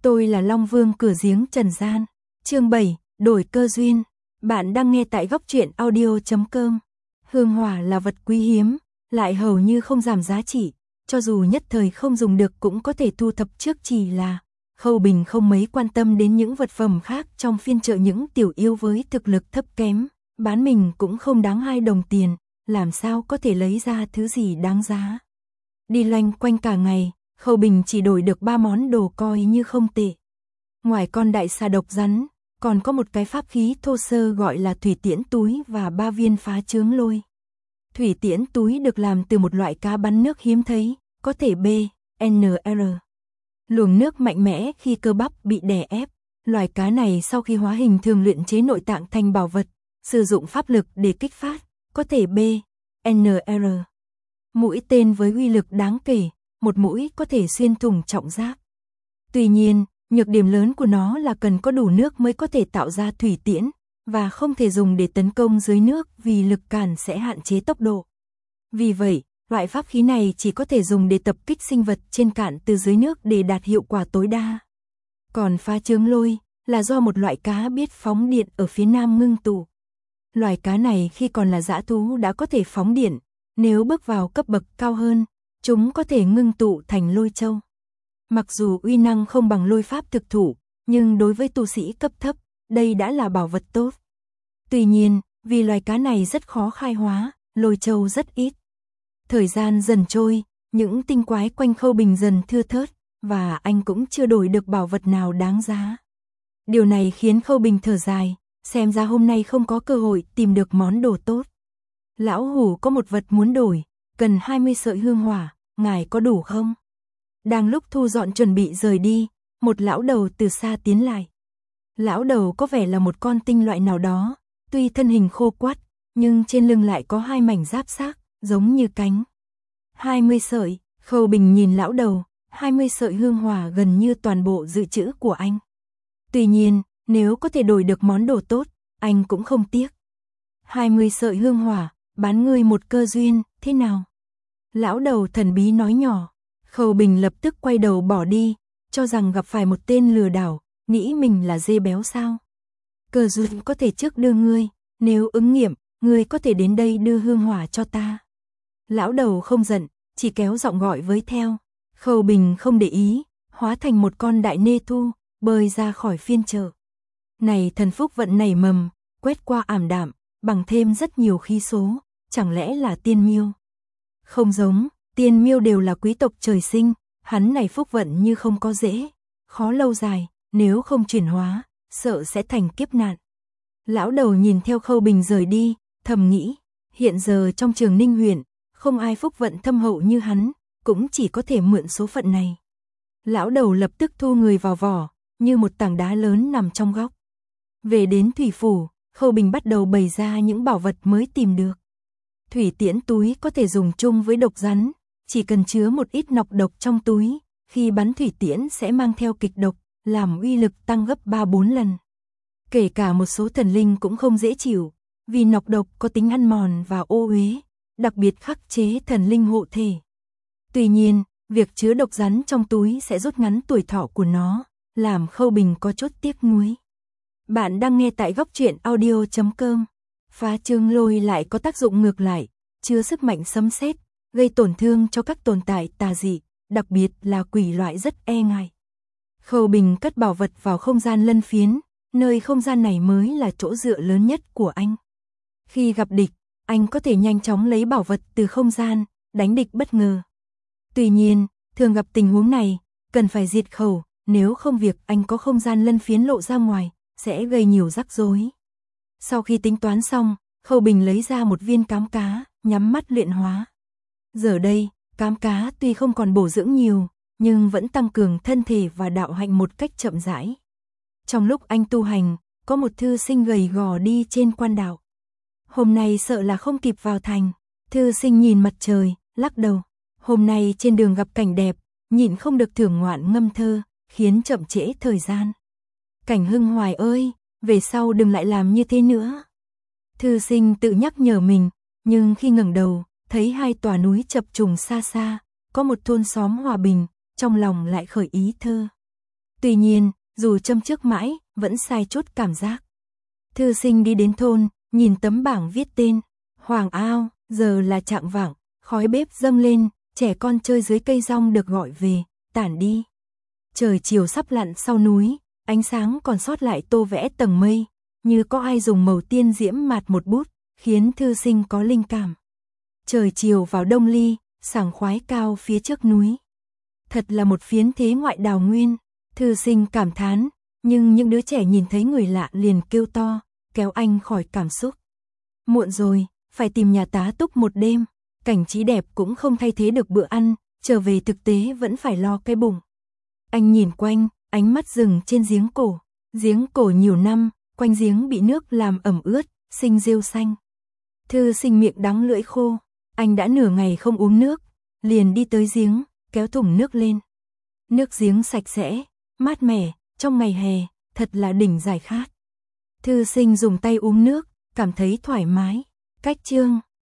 Tôi là Long Vương cửa giếng trần gian. Chương 7, đổi cơ duyên. Bạn đang nghe tại góc truyện audio.com. Hương hỏa là vật quý hiếm, lại hầu như không giảm giá trị, cho dù nhất thời không dùng được cũng có thể thu thập trước. Chỉ là Khâu Bình không mấy quan tâm đến những vật phẩm khác trong phiên chợ. Những tiểu yêu với thực lực thấp kém, bán mình cũng không đáng 2 đồng tiền, làm sao có thể lấy ra thứ gì đáng giá. Đi loanh quanh cả ngày, Khâu Bình chỉ đổi được 3 món đồ coi như không tệ. Ngoài con đại xà độc rắn, còn có một cái pháp khí thô sơ gọi là thủy tiễn túi và 3 viên phá chướng lôi. Thủy tiễn túi được làm từ một loại cá bắn nước hiếm thấy, có thể BNR. Luồng nước mạnh mẽ khi cơ bắp bị đè ép. Loài cá này sau khi hóa hình thường luyện chế nội tạng thành bảo vật, sử dụng pháp lực để kích phát, có thể BNR. Mũi tên với uy lực đáng kể, một mũi có thể xuyên thủng trọng giáp. Tuy nhiên, nhược điểm lớn của nó là cần có đủ nước mới có thể tạo ra thủy tiễn, và không thể dùng để tấn công dưới nước vì lực cản sẽ hạn chế tốc độ. Vì vậy, loại pháp khí này chỉ có thể dùng để tập kích sinh vật trên cạn từ dưới nước để đạt hiệu quả tối đa. Còn phá chướng lôi là do một loại cá biết phóng điện ở phía nam ngưng tụ. Loài cá này khi còn là dã thú đã có thể phóng điện, nếu bước vào cấp bậc cao hơn, chúng có thể ngưng tụ thành lôi châu. Mặc dù uy năng không bằng lôi pháp thực thủ, nhưng đối với tu sĩ cấp thấp, đây đã là bảo vật tốt. Tuy nhiên, vì loài cá này rất khó khai hóa, lôi châu rất ít. Thời gian dần trôi, những tinh quái quanh Khâu Bình dần thưa thớt, và anh cũng chưa đổi được bảo vật nào đáng giá. Điều này khiến Khâu Bình thở dài, xem ra hôm nay không có cơ hội tìm được món đồ tốt. Lão Hủ có một vật muốn đổi, cần 20 sợi hương hỏa, ngài có đủ không? Đang lúc thu dọn chuẩn bị rời đi, một lão đầu từ xa tiến lại. Lão đầu có vẻ là một con tinh loại nào đó, tuy thân hình khô quắt, nhưng trên lưng lại có 2 mảnh giáp xác, giống như cánh. 20 sợi, Khâu Bình nhìn lão đầu, 20 sợi hương hỏa gần như toàn bộ dự trữ của anh. Tuy nhiên, nếu có thể đổi được món đồ tốt, anh cũng không tiếc. 20 sợi hương hỏa, bán ngươi một cơ duyên, thế nào? Lão đầu thần bí nói nhỏ. Khâu Bình lập tức quay đầu bỏ đi, cho rằng gặp phải một tên lừa đảo, nghĩ mình là dê béo sao. Cơ duyên có thể trước đưa ngươi, nếu ứng nghiệm, ngươi có thể đến đây đưa hương hỏa cho ta. Lão đầu không giận, chỉ kéo giọng gọi với theo. Khâu Bình không để ý, hóa thành một con đại nê thu, bơi ra khỏi phiên chợ. Này thần phúc vận nảy mầm, quét qua ảm đạm, bằng thêm rất nhiều khí số, chẳng lẽ là tiên miêu? Không giống, tiên miêu đều là quý tộc trời sinh, hắn này phúc vận như không có dễ, khó lâu dài, nếu không chuyển hóa, sợ sẽ thành kiếp nạn. Lão đầu nhìn theo Khâu Bình rời đi, thầm nghĩ, hiện giờ trong Trường Ninh huyện, không ai phúc vận thâm hậu như hắn, cũng chỉ có thể mượn số phận này. Lão đầu lập tức thu người vào vỏ, như một tảng đá lớn nằm trong góc. Về đến thủy phủ, Khâu Bình bắt đầu bày ra những bảo vật mới tìm được. Thủy tiễn túi có thể dùng chung với độc rắn, chỉ cần chứa một ít nọc độc trong túi, khi bắn thủy tiễn sẽ mang theo kịch độc, làm uy lực tăng gấp 3-4 lần. Kể cả một số thần linh cũng không dễ chịu, vì nọc độc có tính ăn mòn và ô uế, đặc biệt khắc chế thần linh hộ thể. Tuy nhiên, việc chứa độc rắn trong túi sẽ rút ngắn tuổi thọ của nó, làm Khâu Bình có chút tiếc nuối. Bạn đang nghe tại góc truyện audio.com. Phá chướng lôi lại có tác dụng ngược lại, chứa sức mạnh sấm sét, gây tổn thương cho các tồn tại tà dị, đặc biệt là quỷ loại rất e ngại. Khâu Bình cất bảo vật vào không gian lân phiến, nơi không gian này mới là chỗ dựa lớn nhất của anh. Khi gặp địch, anh có thể nhanh chóng lấy bảo vật từ không gian, đánh địch bất ngờ. Tuy nhiên, thường gặp tình huống này, cần phải diệt khẩu, nếu không việc anh có không gian lân phiến lộ ra ngoài, sẽ gây nhiều rắc rối. Sau khi tính toán xong, Khâu Bình lấy ra một viên cám cá, nhắm mắt luyện hóa. Giờ đây, cám cá tuy không còn bổ dưỡng nhiều, nhưng vẫn tăng cường thân thể và đạo hạnh một cách chậm rãi. Trong lúc anh tu hành, có một thư sinh gầy gò đi trên quan đạo. Hôm nay sợ là không kịp vào thành. Thư sinh nhìn mặt trời, lắc đầu. Hôm nay trên đường gặp cảnh đẹp, nhịn không được thưởng ngoạn ngâm thơ, khiến chậm trễ thời gian. Cảnh Hưng Hoài ơi, về sau đừng lại làm như thế nữa. Thư sinh tự nhắc nhở mình, nhưng khi ngẩng đầu, thấy 2 tòa núi chập trùng xa xa, có một thôn xóm hòa bình, trong lòng lại khởi ý thơ. Tuy nhiên, dù châm trước mãi, vẫn sai chút cảm giác. Thư sinh đi đến thôn, nhìn tấm bảng viết tên, Hoàng Ao, giờ là chạng vạng, khói bếp dâng lên, trẻ con chơi dưới cây rong được gọi về, tản đi. Trời chiều sắp lặn sau núi, ánh sáng còn sót lại tô vẽ tầng mây, như có ai dùng màu tiên diễm mạt một bút, khiến thư sinh có linh cảm. Trời chiều vào đông ly, sảng khoái cao phía trước núi. Thật là một phiến thế ngoại đào nguyên, thư sinh cảm thán, nhưng những đứa trẻ nhìn thấy người lạ liền kêu to, kéo anh khỏi cảm xúc. Muộn rồi, phải tìm nhà tá túc một đêm, cảnh trí đẹp cũng không thay thế được bữa ăn, trở về thực tế vẫn phải lo cái bụng. Anh nhìn quanh, ánh mắt dừng trên giếng cổ nhiều năm, quanh giếng bị nước làm ẩm ướt, sinh rêu xanh. Thư sinh miệng đắng lưỡi khô, anh đã nửa ngày không uống nước, liền đi tới giếng, kéo thùng nước lên. Nước giếng sạch sẽ, mát mẻ, trong ngày hè, thật là đỉnh giải khát. Thư sinh dùng tay uống nước, cảm thấy thoải mái. Cách chương